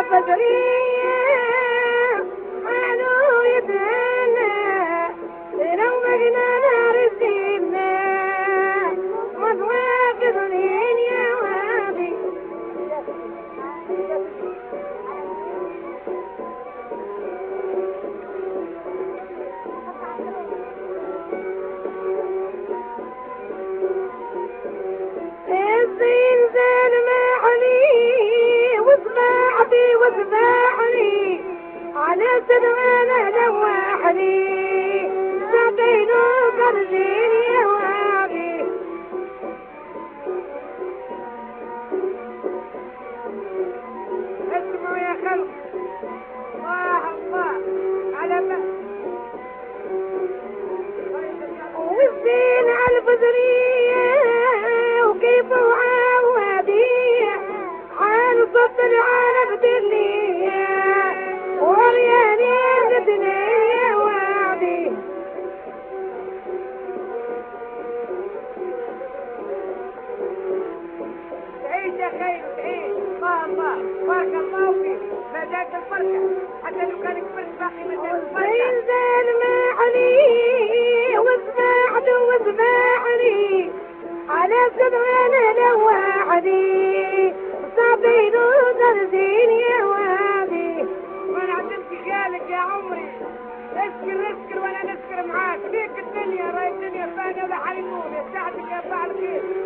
بدري قالوا يدنا لو مجنانا رسينا مضواك ظنين يا وادي الزين زين معلي وصباحتي وصباحني على سدوانا لواحني سبينو برجين يا وادي اسمعوا يا خلق الله الله على ما والزين على البدرية وكيف وعوادي عن صدر على بدلية ورياني بدنية وادي تعيش يا خير تعيش الله الله بارك الله فيك مزاج الفرقة حتى لو كان كبرت باقي مزاج الفرقة زين ما علي وسمعت وسمعني على سدوانا لواحدي صابين وزرزين يا وادي وانا عدمت قالك يا عمري اسكر وانا نسكر معاك ليك الدنيا راي الدنيا فاني ولا حيمون يا ساعتك يا فعل خير